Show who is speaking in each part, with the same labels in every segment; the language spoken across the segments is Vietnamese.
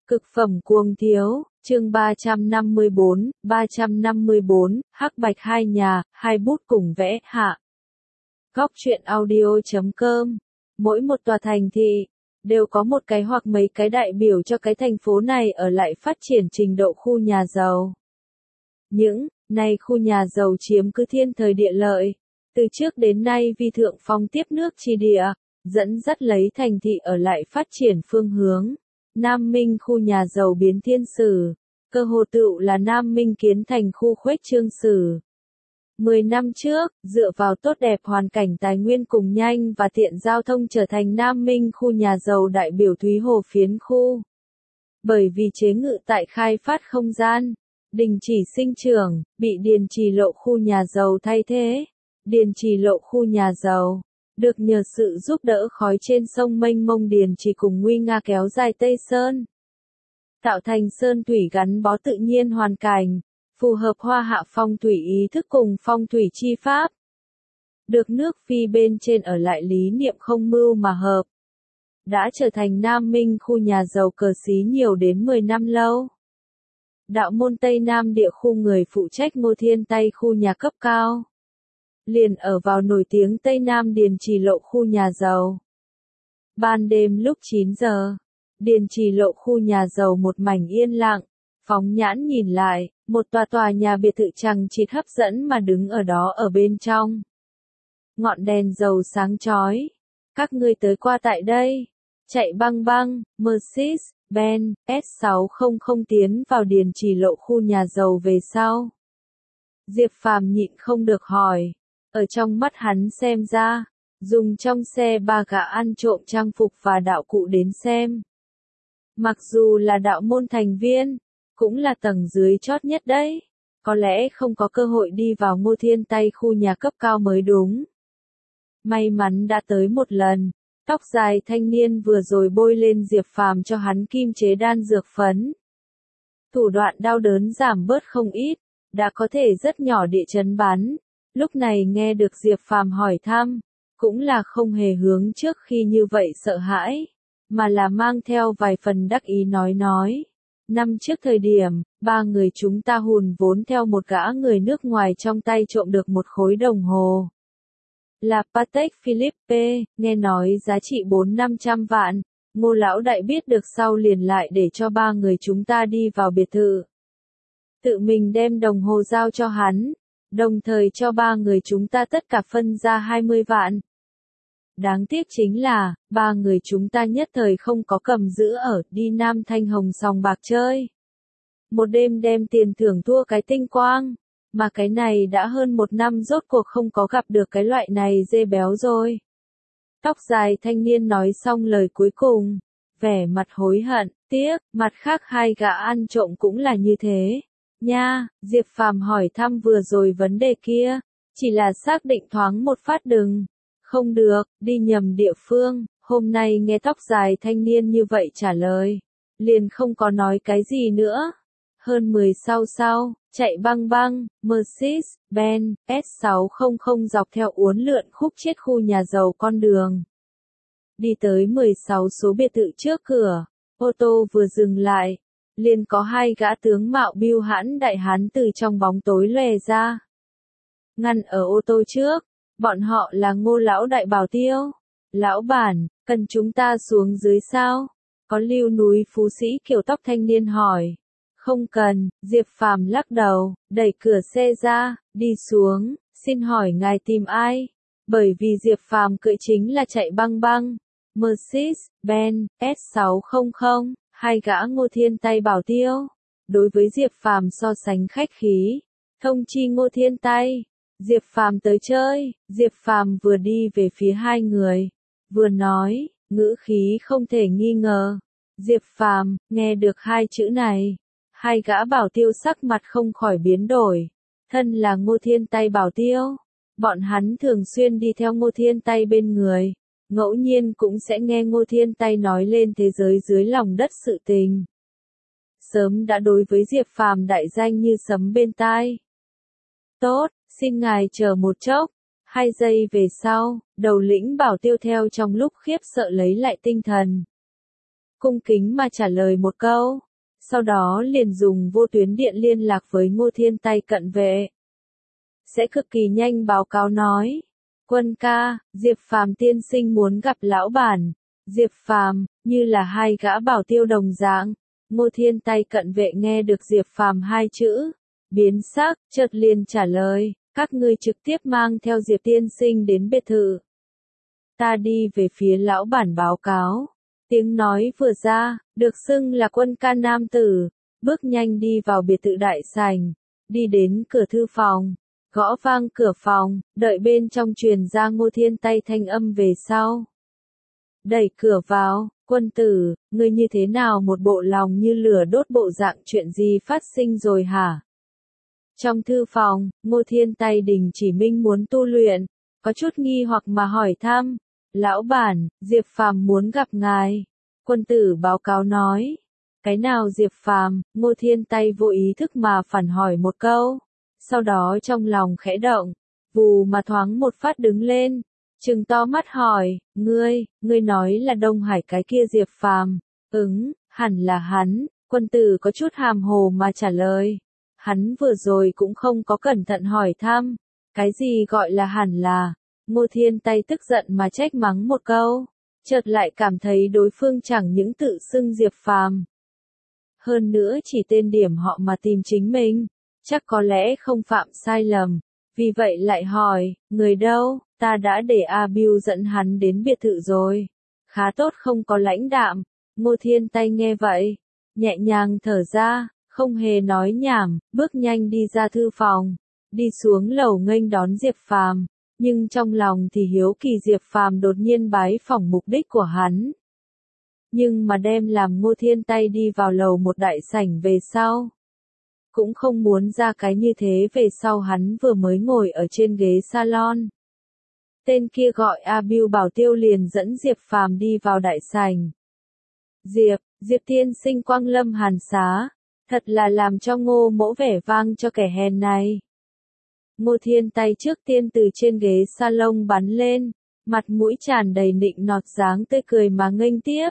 Speaker 1: Cực phẩm cuồng thiếu, chương 354, hắc bạch hai nhà, hai bút cùng vẽ, hạ. Góc truyện audio.com. Mỗi một tòa thành thị, đều có một cái hoặc mấy cái đại biểu cho cái thành phố này ở lại phát triển trình độ khu nhà giàu. Những, này khu nhà giàu chiếm cứ thiên thời địa lợi, từ trước đến nay vì thượng phong tiếp nước chi địa, dẫn dắt lấy thành thị ở lại phát triển phương hướng. Nam Minh khu nhà giàu biến thiên sử, cơ hồ tựu là Nam Minh kiến thành khu khuếch trương sử. 10 năm trước, dựa vào tốt đẹp hoàn cảnh tài nguyên cùng nhanh và tiện giao thông trở thành Nam Minh khu nhà giàu đại biểu Thúy Hồ phiến khu. Bởi vì chế ngự tại khai phát không gian, đình chỉ sinh trưởng, bị Điền Trì Lộ khu nhà giàu thay thế. Điền Trì Lộ khu nhà giàu được nhờ sự giúp đỡ khói trên sông mênh mông Điền Trì cùng nguy nga kéo dài Tây Sơn, tạo thành sơn thủy gắn bó tự nhiên hoàn cảnh, phù hợp hoa hạ phong thủy ý thức cùng phong thủy chi pháp. Được nước phi bên trên ở lại lý niệm không mưu mà hợp, đã trở thành Nam Minh khu nhà giàu cờ xí nhiều đến 10 năm lâu. Đạo môn Tây Nam địa khu người phụ trách Ngô Thiên Tây khu nhà cấp cao. Liền ở vào nổi tiếng Tây Nam Điền Trì Lộ khu nhà giàu. Ban đêm lúc 9 giờ, Điền Trì Lộ khu nhà giàu một mảnh yên lặng, phóng nhãn nhìn lại, một tòa nhà biệt thự chằng chịt hấp dẫn mà đứng ở đó ở bên trong. Ngọn đèn dầu sáng chói. Các ngươi tới qua tại đây. Chạy băng băng, Mercedes-Benz S600 tiến vào Điền Trì Lộ khu nhà giàu về sau. Diệp Phàm nhịn không được hỏi. Ở trong mắt hắn xem ra, dùng trong xe ba gã ăn trộm trang phục và đạo cụ đến xem. Mặc dù là đạo môn thành viên, cũng là tầng dưới chót nhất đấy. Có lẽ không có cơ hội đi vào Ngô Thiên Tây khu nhà cấp cao mới đúng. May mắn đã tới một lần, tóc dài thanh niên vừa rồi bôi lên Diệp Phàm cho hắn kim chế đan dược phấn. Thủ đoạn đau đớn giảm bớt không ít, đã có thể rất nhỏ địa chấn bắn. Lúc này nghe được Diệp Phàm hỏi thăm, cũng là không hề hướng trước khi như vậy sợ hãi, mà là mang theo vài phần đắc ý nói. Năm trước thời điểm, ba người chúng ta hùn vốn theo một gã người nước ngoài trong tay trộm được một khối đồng hồ. Là Patek Philippe, nghe nói giá trị 400-500 vạn, Ngô lão đại biết được sau liền lại để cho ba người chúng ta đi vào biệt thự. Tự mình đem đồng hồ giao cho hắn. Đồng thời cho ba người chúng ta tất cả phân ra 20 vạn. Đáng tiếc chính là, ba người chúng ta nhất thời không có cầm giữ ở đi Nam Thanh Hồng sòng bạc chơi. Một đêm đem tiền thưởng thua cái tinh quang, mà cái này đã hơn một năm rốt cuộc không có gặp được cái loại này dê béo rồi. Tóc dài thanh niên nói xong lời cuối cùng, vẻ mặt hối hận, tiếc, mặt khác hai gã ăn trộm cũng là như thế. Nha, Diệp Phàm hỏi thăm vừa rồi vấn đề kia, chỉ là xác định thoáng một phát đừng. Không được, đi nhầm địa phương, hôm nay nghe tóc dài thanh niên như vậy trả lời. Liền không có nói cái gì nữa. Hơn 10 sau, chạy băng băng, Mercedes-Benz S600 dọc theo uốn lượn khúc chết khu nhà giàu con đường. Đi tới 16 số biệt thự trước cửa, ô tô vừa dừng lại. Liền có hai gã tướng mạo biêu hãn đại hán từ trong bóng tối lòe ra. Ngăn ở ô tô trước, bọn họ là Ngô lão đại bảo tiêu. Lão bản, cần chúng ta xuống dưới sao? Có lưu núi phú sĩ kiểu tóc thanh niên hỏi. Không cần, Diệp Phàm lắc đầu, đẩy cửa xe ra, đi xuống, xin hỏi ngài tìm ai? Bởi vì Diệp Phàm cưỡi chính là chạy băng băng, Mercedes-Benz S600. Hai gã Ngô Thiên Tây bảo tiêu, đối với Diệp Phàm so sánh khách khí, thông chi Ngô Thiên Tây, Diệp Phàm tới chơi. Diệp Phàm vừa đi về phía hai người, vừa nói, ngữ khí không thể nghi ngờ. Diệp Phàm nghe được hai chữ này, hai gã bảo tiêu sắc mặt không khỏi biến đổi. Thân là Ngô Thiên Tây bảo tiêu, bọn hắn thường xuyên đi theo Ngô Thiên Tây bên người. Ngẫu nhiên cũng sẽ nghe Ngô Thiên Tây nói lên thế giới dưới lòng đất sự tình. Sớm đã đối với Diệp Phàm đại danh như sấm bên tai. Tốt, xin ngài chờ một chốc. 2 giây về sau, đầu lĩnh bảo tiêu theo trong lúc khiếp sợ lấy lại tinh thần. cung kính mà trả lời một câu. Sau đó liền dùng vô tuyến điện liên lạc với Ngô Thiên Tay cận vệ. Sẽ cực kỳ nhanh báo cáo nói. Quân ca, Diệp Phàm tiên sinh muốn gặp lão bản. Diệp Phàm, như là hai gã bảo tiêu đồng dạng. Ngô Thiên Tay cận vệ nghe được Diệp Phàm hai chữ. Biến sắc, chợt liền trả lời, các ngươi trực tiếp mang theo Diệp tiên sinh đến biệt thự. Ta đi về phía lão bản báo cáo. Tiếng nói vừa ra, được xưng là Quân ca nam tử, bước nhanh đi vào biệt thự đại sảnh, đi đến cửa thư phòng, gõ vang cửa phòng, đợi bên trong truyền ra Ngô Thiên Tay thanh âm về sau. Đẩy cửa vào, quân tử, ngươi như thế nào một bộ lòng như lửa đốt bộ dạng, chuyện gì phát sinh rồi hả? Trong thư phòng, Ngô Thiên Tay đình chỉ minh muốn tu luyện, có chút nghi hoặc mà hỏi thăm. Lão bản, Diệp Phàm muốn gặp ngài. Quân tử báo cáo nói. Cái nào Diệp Phàm? Ngô Thiên Tay vô ý thức mà phản hỏi một câu. Sau đó trong lòng khẽ động, vù mà thoáng một phát đứng lên, trừng to mắt hỏi, ngươi nói là Đông Hải cái kia Diệp Phàm? Hẳn là hắn. Quân tử có chút hàm hồ mà trả lời. Hắn vừa rồi cũng không có cẩn thận hỏi thăm. Cái gì gọi là hẳn là? Ngô Thiên Tay tức giận mà trách mắng một câu, chợt lại cảm thấy đối phương chẳng những tự xưng Diệp Phàm, hơn nữa chỉ tên điểm họ mà tìm chính mình, chắc có lẽ không phạm sai lầm, vì vậy lại hỏi, người đâu? Ta đã để A Bưu dẫn hắn đến biệt thự rồi. Khá tốt, không có lãnh đạm. Ngô Thiên Tay nghe vậy, nhẹ nhàng thở ra, không hề nói nhảm, bước nhanh đi ra thư phòng, đi xuống lầu nghênh đón Diệp Phàm. Nhưng trong lòng thì hiếu kỳ Diệp Phàm đột nhiên bái phỏng mục đích của hắn. Nhưng mà đem làm Ngô Thiên Tay đi vào lầu một đại sảnh về sau. Cũng không muốn ra cái như thế, về sau hắn vừa mới ngồi ở trên ghế salon. Tên kia gọi A Bưu bảo tiêu liền dẫn Diệp Phàm đi vào đại sảnh. Diệp tiên sinh quang lâm hàn xá, thật là làm cho Ngô mỗ vẻ vang cho kẻ hèn này. Ngô Thiên Tay trước tiên từ trên ghế salon bắn lên, mặt mũi tràn đầy nịnh nọt dáng tươi cười mà nghênh tiếp.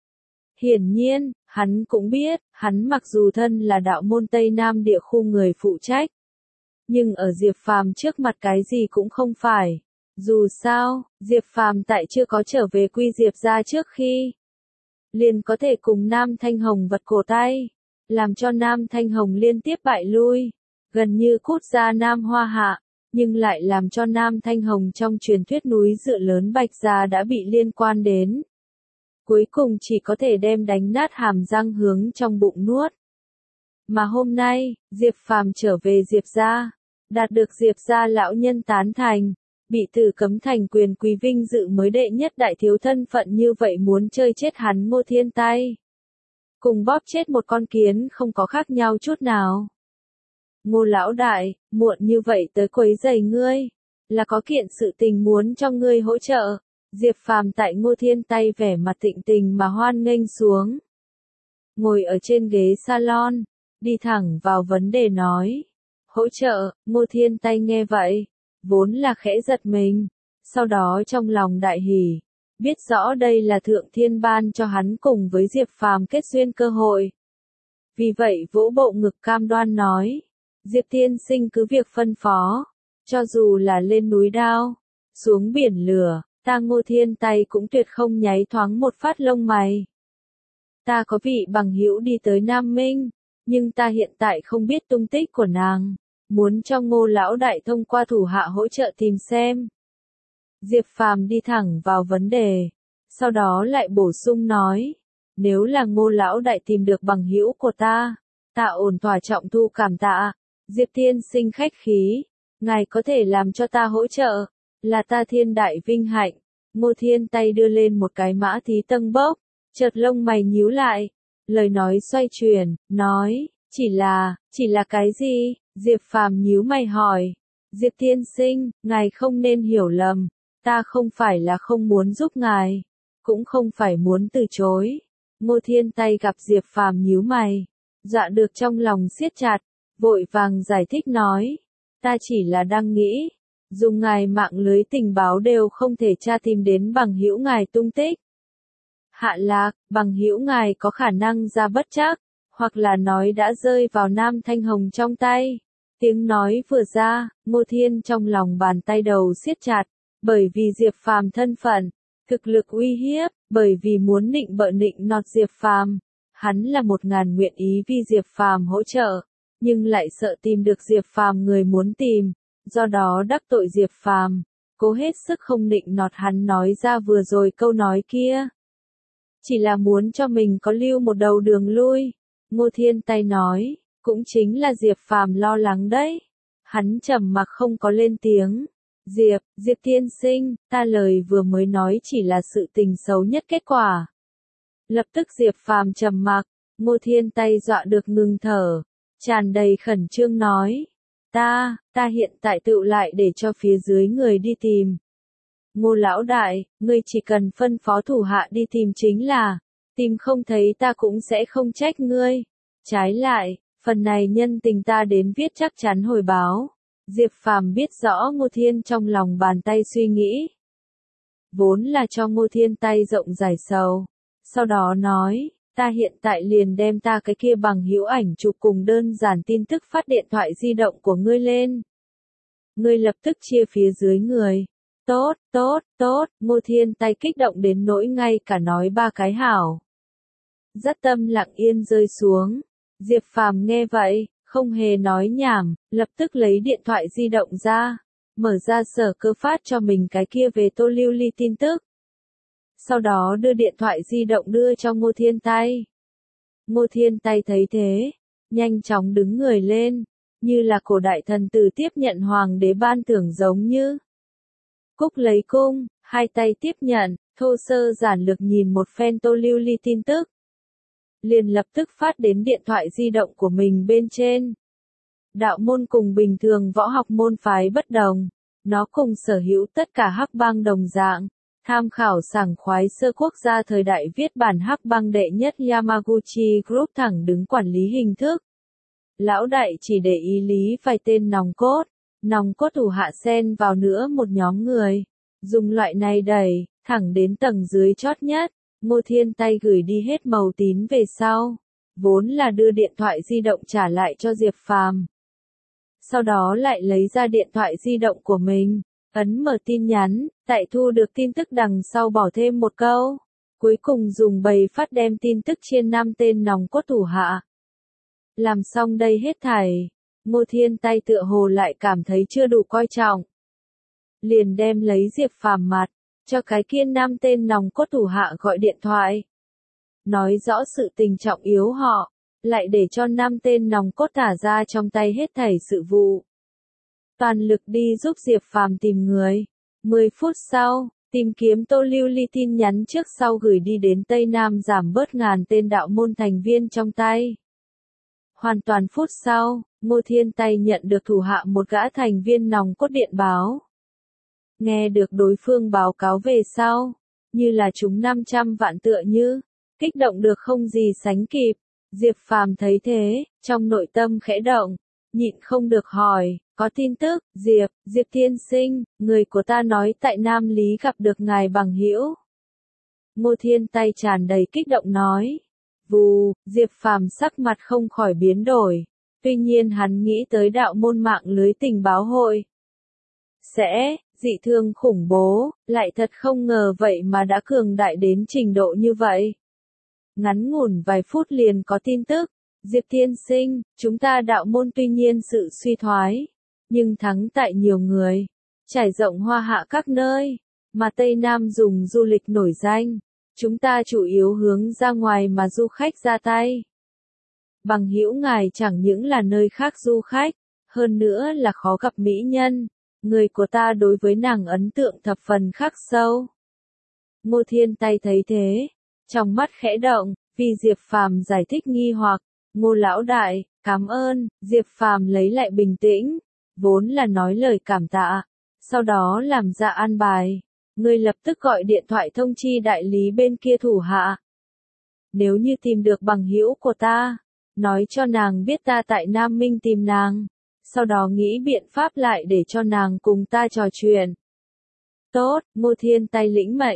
Speaker 1: Hiển nhiên, hắn cũng biết, hắn mặc dù thân là đạo môn Tây Nam địa khu người phụ trách, nhưng ở Diệp Phàm trước mặt cái gì cũng không phải. Dù sao, Diệp Phàm tại chưa có trở về Quy Diệp gia trước khi, liền có thể cùng Nam Thanh Hồng vật cổ tay, làm cho Nam Thanh Hồng liên tiếp bại lui, gần như cút ra Nam Hoa Hạ, nhưng lại làm cho Nam Thanh Hồng trong truyền thuyết núi dựa lớn Bạch Gia đã bị liên quan đến. Cuối cùng chỉ có thể đem đánh nát hàm răng hướng trong bụng nuốt. Mà hôm nay, Diệp Phàm trở về Diệp gia, đạt được Diệp gia lão nhân tán thành, bị Tử Cấm Thành quyền quý vinh dự mới đệ nhất đại thiếu thân phận, như vậy muốn chơi chết hắn Ngô Thiên Tay, cùng bóp chết một con kiến không có khác nhau chút nào. Ngô lão đại, muộn như vậy tới quấy rầy ngươi, là có kiện sự tình muốn cho ngươi hỗ trợ. Diệp Phàm tại Ngô Thiên Tay vẻ mặt thịnh tình mà hoan nghênh xuống. Ngồi ở trên ghế salon, đi thẳng vào vấn đề nói. Hỗ trợ. Ngô Thiên Tay nghe vậy, vốn là khẽ giật mình, sau đó trong lòng đại hỉ, biết rõ đây là Thượng Thiên ban cho hắn cùng với Diệp Phàm kết duyên cơ hội. Vì vậy vỗ bộ ngực cam đoan nói, Diệp tiên sinh cứ việc phân phó, cho dù là lên núi đao, xuống biển lửa, ta Ngô Thiên Tay cũng tuyệt không nháy thoáng một phát lông mày. Ta có vị bằng hữu đi tới Nam Minh, nhưng ta hiện tại không biết tung tích của nàng, muốn cho Ngô lão đại thông qua thủ hạ hỗ trợ tìm xem. Diệp Phàm đi thẳng vào vấn đề, sau đó lại bổ sung nói, nếu là Ngô lão đại tìm được bằng hữu của ta ổn thỏa trọng thu cảm tạ. Diệp tiên sinh khách khí, ngài có thể làm cho ta hỗ trợ, là ta thiên đại vinh hạnh. Ngô Thiên Tay đưa lên một cái mã thí tân bốc, chợt lông mày nhíu lại, lời nói xoay chuyển, nói, chỉ là cái gì? Diệp Phàm nhíu mày hỏi, Diệp tiên sinh, ngài không nên hiểu lầm, ta không phải là không muốn giúp ngài, cũng không phải muốn từ chối. Ngô Thiên Tay gặp Diệp Phàm nhíu mày, dọa được trong lòng siết chặt, vội vàng giải thích nói, ta chỉ là đang nghĩ, dùng ngài mạng lưới tình báo đều không thể tra tìm đến bằng hữu ngài tung tích. Hạ Lạc, bằng hữu ngài có khả năng ra bất trắc, hoặc là nói đã rơi vào Nam Thanh Hồng trong tay. Tiếng nói vừa ra, Ngô Thiên trong lòng bàn tay đầu siết chặt, bởi vì Diệp Phàm thân phận, thực lực uy hiếp, bởi vì muốn nịnh bợ nịnh nọt Diệp Phàm, hắn là 1000 nguyện ý vì Diệp Phàm hỗ trợ, nhưng lại sợ tìm được Diệp Phàm người muốn tìm, do đó đắc tội Diệp Phàm, cố hết sức không nịnh nọt hắn nói ra vừa rồi câu nói kia. Chỉ là muốn cho mình có lưu một đầu đường lui. Ngô Thiên tay nói, cũng chính là Diệp Phàm lo lắng đấy. Hắn trầm mặc không có lên tiếng. Diệp tiên sinh, ta lời vừa mới nói chỉ là sự tình xấu nhất kết quả. Lập tức Diệp Phàm trầm mặc, Ngô Thiên tay dọa được ngừng thở, tràn đầy khẩn trương nói. Ta hiện tại tựu lại để cho phía dưới người đi tìm. Ngô lão đại, ngươi chỉ cần phân phó thủ hạ đi tìm chính là, tìm không thấy ta cũng sẽ không trách ngươi. Trái lại, phần này nhân tình ta đến viết chắc chắn hồi báo. Diệp Phàm biết rõ Ngô Thiên trong lòng bàn tay suy nghĩ. Vốn là cho Ngô Thiên tay rộng giải sầu. Sau đó nói, ta hiện tại liền đem ta cái kia bằng hữu ảnh chụp cùng đơn giản tin tức phát điện thoại di động của ngươi lên. Ngươi lập tức chia phía dưới người. Tốt, Ngô Thiên tay kích động đến nỗi ngay cả nói 3 cái hảo. Dắt tâm lặng yên rơi xuống. Diệp Phàm nghe vậy, không hề nói nhảm, lập tức lấy điện thoại di động ra, mở ra Sở Cơ phát cho mình cái kia về Tô Lưu Ly tin tức. Sau đó đưa điện thoại di động đưa cho Ngô Thiên tay. Ngô Thiên tay thấy thế, nhanh chóng đứng người lên, như là cổ đại thần tử tiếp nhận hoàng đế ban thưởng giống như. Cúc lấy cung, hai tay tiếp nhận, thô sơ giản lược nhìn một phen Tô Lưu Ly tin tức. Liền lập tức phát đến điện thoại di động của mình bên trên. Đạo môn cùng bình thường võ học môn phái bất đồng, nó cùng sở hữu tất cả hắc bang đồng dạng, tham khảo sảng khoái sơ quốc gia thời đại viết bản hắc bang đệ nhất Yamaguchi Group thẳng đứng quản lý hình thức. Lão đại chỉ để ý lý vài tên nòng cốt thủ hạ xen vào nữa một nhóm người, dùng loại này đẩy, thẳng đến tầng dưới chót nhất. Ngô Thiên tay gửi đi hết màu tín về sau, vốn là đưa điện thoại di động trả lại cho Diệp Phàm. Sau đó lại lấy ra điện thoại di động của mình, ấn mở tin nhắn, tại thu được tin tức đằng sau bỏ thêm một câu, cuối cùng dùng bày phát đem tin tức chia 5 tên nòng cốt thủ hạ. Làm xong đây hết thảy, Ngô Thiên tay tựa hồ lại cảm thấy chưa đủ coi trọng. Liền đem lấy Diệp Phàm mặt, cho cái kia 5 tên nòng cốt thủ hạ gọi điện thoại. Nói rõ sự tình trọng yếu họ, lại để cho 5 tên nòng cốt thả ra trong tay hết thảy sự vụ. Toàn lực đi giúp Diệp Phàm tìm người. 10 phút sau, tìm kiếm Tô Lưu Ly tin nhắn trước sau gửi đi đến Tây Nam giảm bớt ngàn tên đạo môn thành viên trong tay. Hoàn toàn phút sau, Ngô Thiên tay nhận được thủ hạ một gã thành viên nòng cốt điện báo. Nghe được đối phương báo cáo về sau, như là chúng 500 vạn tựa như, kích động được không gì sánh kịp. Diệp Phàm thấy thế, trong nội tâm khẽ động, nhịn không được hỏi, có tin tức, Diệp tiên sinh, người của ta nói tại Nam Lý gặp được ngài bằng hữu. Ngô Thiên tay tràn đầy kích động nói. Vù, Diệp Phàm sắc mặt không khỏi biến đổi, tuy nhiên hắn nghĩ tới đạo môn mạng lưới tình báo hội. Sẽ, dị thương khủng bố, lại thật không ngờ vậy mà đã cường đại đến trình độ như vậy. Ngắn ngủn vài phút liền có tin tức, Diệp tiên sinh, chúng ta đạo môn tuy nhiên sự suy thoái, nhưng thắng tại nhiều người, trải rộng hoa hạ các nơi, mà Tây Nam dùng du lịch nổi danh, chúng ta chủ yếu hướng ra ngoài mà du khách ra tay. Bằng hữu ngài chẳng những là nơi khác du khách, hơn nữa là khó gặp mỹ nhân, người của ta đối với nàng ấn tượng thập phần khắc sâu. Ngô Thiên tay thấy thế, trong mắt khẽ động, vì Diệp Phàm giải thích nghi hoặc, Ngô lão đại, cảm ơn. Diệp Phàm lấy lại bình tĩnh, vốn là nói lời cảm tạ, sau đó làm ra an bài, ngươi lập tức gọi điện thoại thông chi đại lý bên kia thủ hạ. Nếu như tìm được bằng hữu của ta, nói cho nàng biết ta tại Nam Minh tìm nàng, sau đó nghĩ biện pháp lại để cho nàng cùng ta trò chuyện. Tốt, Ngô Thiên tay lĩnh mệnh,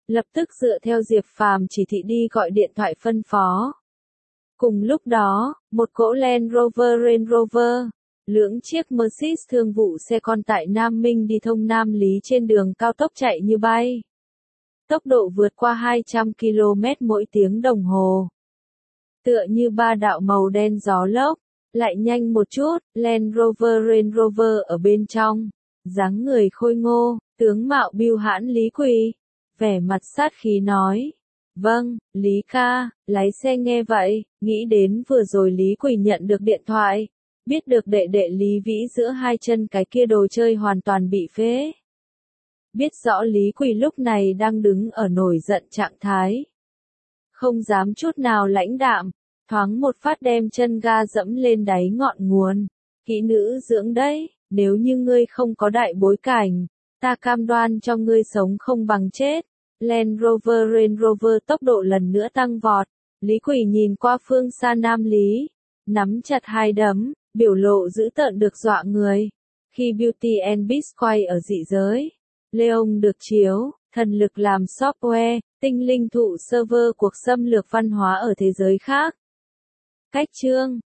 Speaker 1: lập tức dựa theo Diệp Phàm chỉ thị đi gọi điện thoại phân phó. Cùng lúc đó, một cỗ Land Rover Range Rover, lưỡng chiếc Mercedes thương vụ xe con tại Nam Minh đi thông Nam Lý trên đường cao tốc chạy như bay. Tốc độ vượt qua 200 km mỗi tiếng đồng hồ. Tựa như ba đạo màu đen gió lốc, lại nhanh một chút, Land Rover Range Rover ở bên trong, dáng người khôi ngô, tướng mạo bưu hãn Lý Quỳ, vẻ mặt sát khí nói. Vâng, Lý ca, lái xe nghe vậy, nghĩ đến vừa rồi Lý Quỳ nhận được điện thoại, biết được đệ đệ Lý Vĩ giữa hai chân cái kia đồ chơi hoàn toàn bị phế. Biết rõ Lý Quỳ lúc này đang đứng ở nổi giận trạng thái. Không dám chút nào lãnh đạm, thoáng một phát đem chân ga dẫm lên đáy ngọn nguồn. Kỹ nữ dưỡng đấy, nếu như ngươi không có đại bối cảnh, ta cam đoan cho ngươi sống không bằng chết. Land Rover Range Rover tốc độ lần nữa tăng vọt. Lý Quỳ nhìn qua phương xa Nam Lý, nắm chặt hai đấm, biểu lộ dữ tợn được dọa người. Khi Beauty and Beast quay ở dị giới, Leon được chiếu, thần lực làm software, tinh linh thụ server cuộc xâm lược văn hóa ở thế giới khác. Cách chương